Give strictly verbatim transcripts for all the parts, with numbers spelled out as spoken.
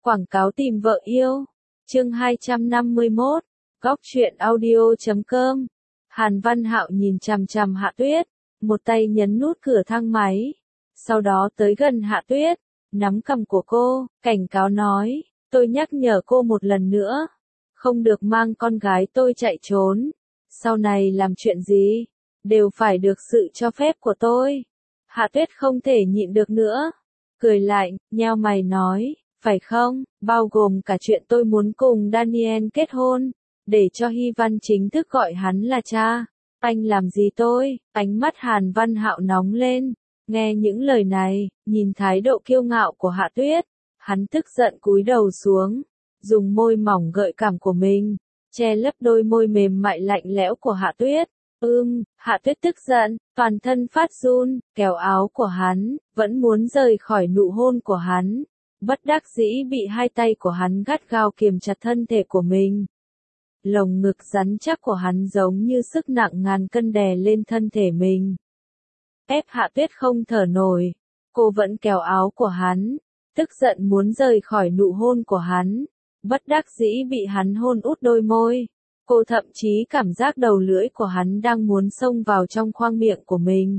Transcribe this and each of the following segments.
Quảng cáo tìm vợ yêu. Chương hai trăm năm mươi mốt. Góc truyện audio chấm com. Hàn Văn Hạo nhìn chằm chằm Hạ Tuyết, một tay nhấn nút cửa thang máy, sau đó tới gần Hạ Tuyết, nắm cằm của cô, cảnh cáo nói, tôi nhắc nhở cô một lần nữa, không được mang con gái tôi chạy trốn, sau này làm chuyện gì, đều phải được sự cho phép của tôi. Hạ Tuyết không thể nhịn được nữa, cười lạnh, nheo mày nói, phải không, bao gồm cả chuyện tôi muốn cùng Daniel kết hôn, để cho Hy Văn chính thức gọi hắn là cha. Anh làm gì tôi? Ánh mắt Hàn Văn Hạo nóng lên, nghe những lời này, nhìn thái độ kiêu ngạo của Hạ Tuyết, hắn tức giận cúi đầu xuống, dùng môi mỏng gợi cảm của mình, che lấp đôi môi mềm mại lạnh lẽo của Hạ Tuyết. Ưm, Hạ Tuyết tức giận, toàn thân phát run, kéo áo của hắn, vẫn muốn rời khỏi nụ hôn của hắn, bất đắc dĩ bị hai tay của hắn gắt gao kiềm chặt thân thể của mình. Lồng ngực rắn chắc của hắn giống như sức nặng ngàn cân đè lên thân thể mình. Ép Hạ Tuyết không thở nổi, cô vẫn kéo áo của hắn, tức giận muốn rời khỏi nụ hôn của hắn, bất đắc dĩ bị hắn hôn út đôi môi. Cô thậm chí cảm giác đầu lưỡi của hắn đang muốn xông vào trong khoang miệng của mình.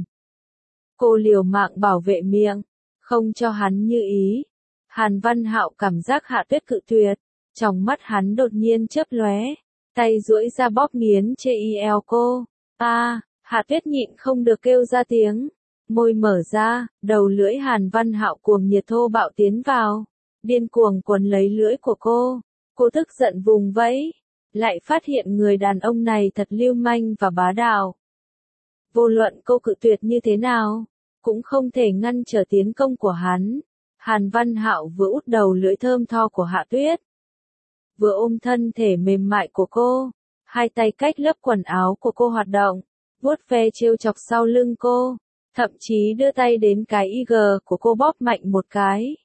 Cô liều mạng bảo vệ miệng, không cho hắn như ý. Hàn Văn Hạo cảm giác Hạ Tuyết cự tuyệt, trong mắt hắn đột nhiên chớp lóe, tay duỗi ra bóp nghiến chê y eo cô. A, à, Hạ Tuyết nhịn không được kêu ra tiếng, môi mở ra, đầu lưỡi Hàn Văn Hạo cuồng nhiệt thô bạo tiến vào, điên cuồng quấn lấy lưỡi của cô. Cô tức giận vùng vẫy, lại phát hiện người đàn ông này thật lưu manh và bá đạo. Vô luận cô cự tuyệt như thế nào, cũng không thể ngăn trở tiến công của hắn. Hàn Văn Hạo vừa út đầu lưỡi thơm tho của Hạ Tuyết, vừa ôm thân thể mềm mại của cô, hai tay cách lớp quần áo của cô hoạt động, vuốt ve trêu chọc sau lưng cô, thậm chí đưa tay đến cái i giê của cô bóp mạnh một cái.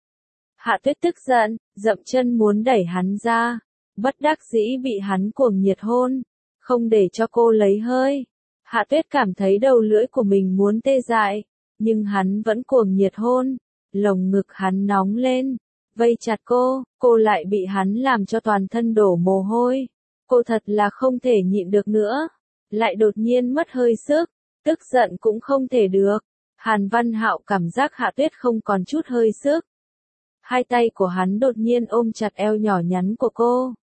Hạ Tuyết tức giận, dậm chân muốn đẩy hắn ra, bất đắc dĩ bị hắn cuồng nhiệt hôn, không để cho cô lấy hơi. Hạ Tuyết cảm thấy đầu lưỡi của mình muốn tê dại, nhưng hắn vẫn cuồng nhiệt hôn, lồng ngực hắn nóng lên, vây chặt cô, cô lại bị hắn làm cho toàn thân đổ mồ hôi. Cô thật là không thể nhịn được nữa, lại đột nhiên mất hơi sức, tức giận cũng không thể được. Hàn Văn Hạo cảm giác Hạ Tuyết không còn chút hơi sức. Hai tay của hắn đột nhiên ôm chặt eo nhỏ nhắn của cô,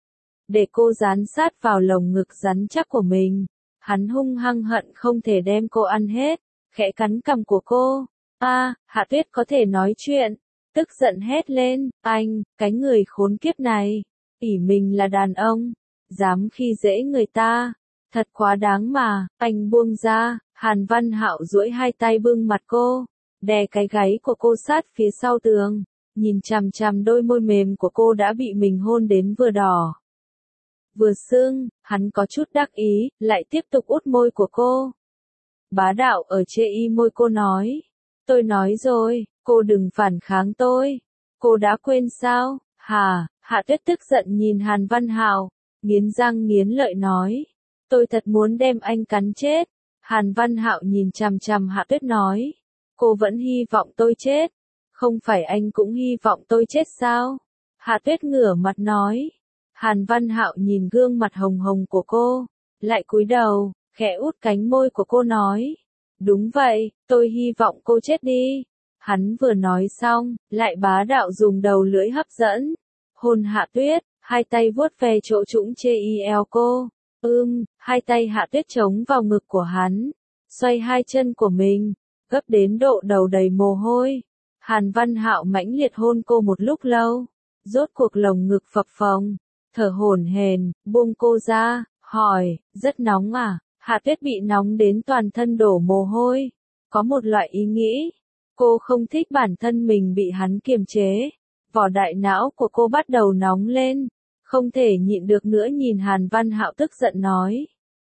để cô dán sát vào lồng ngực rắn chắc của mình. Hắn hung hăng hận không thể đem cô ăn hết, khẽ cắn cằm của cô. A, à, Hạ Tuyết có thể nói chuyện, tức giận hét lên, anh, cái người khốn kiếp này, ỷ mình là đàn ông, dám khi dễ người ta, thật quá đáng mà. Anh buông ra. Hàn Văn Hạo duỗi hai tay bưng mặt cô, đè cái gáy của cô sát phía sau tường, nhìn chằm chằm đôi môi mềm của cô đã bị mình hôn đến vừa đỏ vừa sưng. Hắn có chút đắc ý, lại tiếp tục út môi của cô. Bá đạo ở chê y môi cô nói, tôi nói rồi, cô đừng phản kháng tôi, cô đã quên sao? Hà. Hạ Tuyết tức giận nhìn Hàn Văn Hạo, nghiến răng nghiến lợi nói, tôi thật muốn đem anh cắn chết. Hàn Văn Hạo nhìn chằm chằm Hạ Tuyết nói, cô vẫn hy vọng tôi chết, không phải anh cũng hy vọng tôi chết sao? Hạ Tuyết ngửa mặt nói. Hàn Văn Hạo nhìn gương mặt hồng hồng của cô, lại cúi đầu, khẽ út cánh môi của cô nói, đúng vậy, tôi hy vọng cô chết đi. Hắn vừa nói xong, lại bá đạo dùng đầu lưỡi hấp dẫn, hôn Hạ Tuyết, hai tay vuốt ve chỗ trũng chê y eo cô. Ưm, hai tay Hạ Tuyết chống vào ngực của hắn, xoay hai chân của mình, gấp đến độ đầu đầy mồ hôi. Hàn Văn Hạo mãnh liệt hôn cô một lúc lâu, rốt cuộc lồng ngực phập phồng, thở hổn hển, buông cô ra, hỏi, rất nóng à? Hạ Tuyết bị nóng đến toàn thân đổ mồ hôi, có một loại ý nghĩ, cô không thích bản thân mình bị hắn kiềm chế, vỏ đại não của cô bắt đầu nóng lên, không thể nhịn được nữa nhìn Hàn Văn Hạo tức giận nói.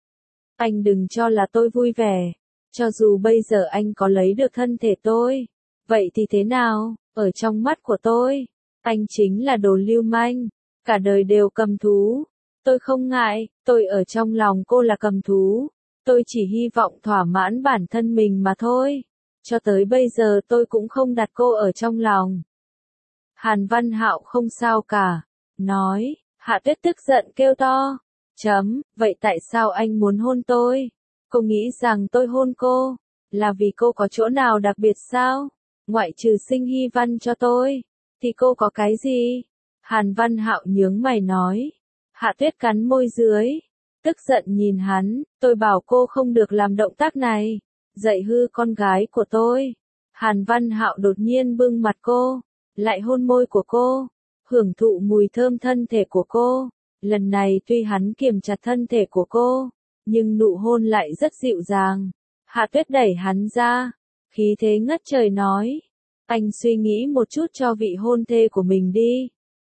Anh đừng cho là tôi vui vẻ, cho dù bây giờ anh có lấy được thân thể tôi, vậy thì thế nào, ở trong mắt của tôi, anh chính là đồ lưu manh, cả đời đều cầm thú. Tôi không ngại, tôi ở trong lòng cô là cầm thú, tôi chỉ hy vọng thỏa mãn bản thân mình mà thôi, cho tới bây giờ tôi cũng không đặt cô ở trong lòng. Hàn Văn Hạo không sao cả, nói, Hạ Tuyết tức giận kêu to, chấm, vậy tại sao anh muốn hôn tôi? Cô nghĩ rằng tôi hôn cô, là vì cô có chỗ nào đặc biệt sao? Ngoại trừ sinh hy văn cho tôi, thì cô có cái gì? Hàn Văn Hạo nhướng mày nói. Hạ Tuyết cắn môi dưới, tức giận nhìn hắn, tôi bảo cô không được làm động tác này, dạy hư con gái của tôi. Hàn Văn Hạo đột nhiên bưng mặt cô, lại hôn môi của cô, hưởng thụ mùi thơm thân thể của cô. Lần này tuy hắn kiềm chặt thân thể của cô, nhưng nụ hôn lại rất dịu dàng. Hạ Tuyết đẩy hắn ra, khí thế ngất trời nói, anh suy nghĩ một chút cho vị hôn thê của mình đi.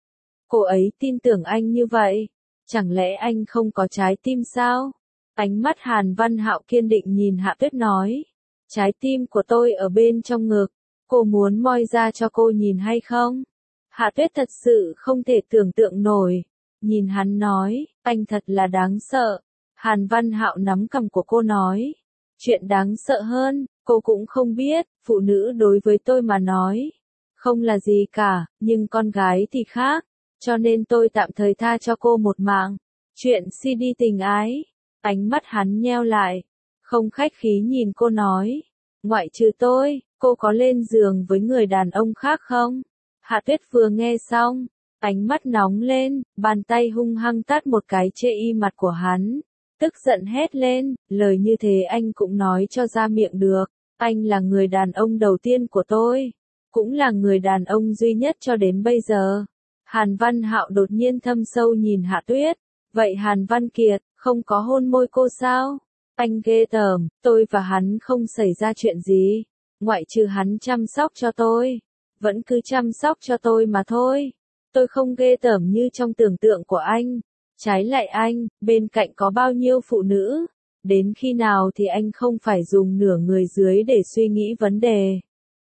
Cô ấy tin tưởng anh như vậy, chẳng lẽ anh không có trái tim sao? Ánh mắt Hàn Văn Hạo kiên định nhìn Hạ Tuyết nói, trái tim của tôi ở bên trong ngực, cô muốn moi ra cho cô nhìn hay không? Hạ Tuyết thật sự không thể tưởng tượng nổi, nhìn hắn nói, anh thật là đáng sợ. Hàn Văn Hạo nắm cằm của cô nói, chuyện đáng sợ hơn, cô cũng không biết, phụ nữ đối với tôi mà nói, không là gì cả, nhưng con gái thì khác, cho nên tôi tạm thời tha cho cô một mạng. Chuyện xê đê tình ái, ánh mắt hắn nheo lại, không khách khí nhìn cô nói, ngoại trừ tôi, cô có lên giường với người đàn ông khác không? Hạ Tuyết vừa nghe xong, ánh mắt nóng lên, bàn tay hung hăng tát một cái chê y mặt của hắn. Tức giận hét lên, lời như thế anh cũng nói cho ra miệng được, anh là người đàn ông đầu tiên của tôi, cũng là người đàn ông duy nhất cho đến bây giờ. Hàn Văn Hạo đột nhiên thâm sâu nhìn Hạ Tuyết, vậy Hàn Văn Kiệt, không có hôn môi cô sao? Anh ghê tởm, tôi và hắn không xảy ra chuyện gì, ngoại trừ hắn chăm sóc cho tôi, vẫn cứ chăm sóc cho tôi mà thôi, tôi không ghê tởm như trong tưởng tượng của anh. Trái lại anh, bên cạnh có bao nhiêu phụ nữ, đến khi nào thì anh không phải dùng nửa người dưới để suy nghĩ vấn đề.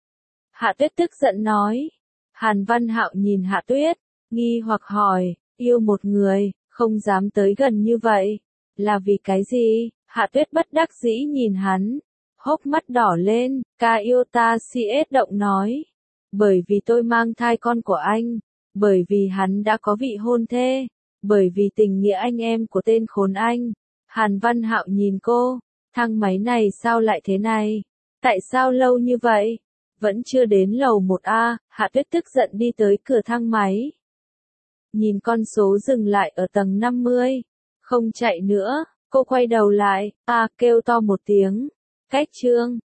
Hạ Tuyết tức giận nói. Hàn Văn Hạo nhìn Hạ Tuyết, nghi hoặc hỏi, yêu một người, không dám tới gần như vậy, là vì cái gì? Hạ Tuyết bất đắc dĩ nhìn hắn, hốc mắt đỏ lên, ca yêu ta si ết động nói, bởi vì tôi mang thai con của anh, bởi vì hắn đã có vị hôn thê. Bởi vì tình nghĩa anh em của tên khốn anh. Hàn Văn Hạo nhìn cô, thang máy này sao lại thế này? Tại sao lâu như vậy? Vẫn chưa đến lầu một A, Hạ Tuyết tức giận đi tới cửa thang máy. Nhìn con số dừng lại ở tầng năm mươi. Không chạy nữa, cô quay đầu lại, A kêu to một tiếng. Cách chương.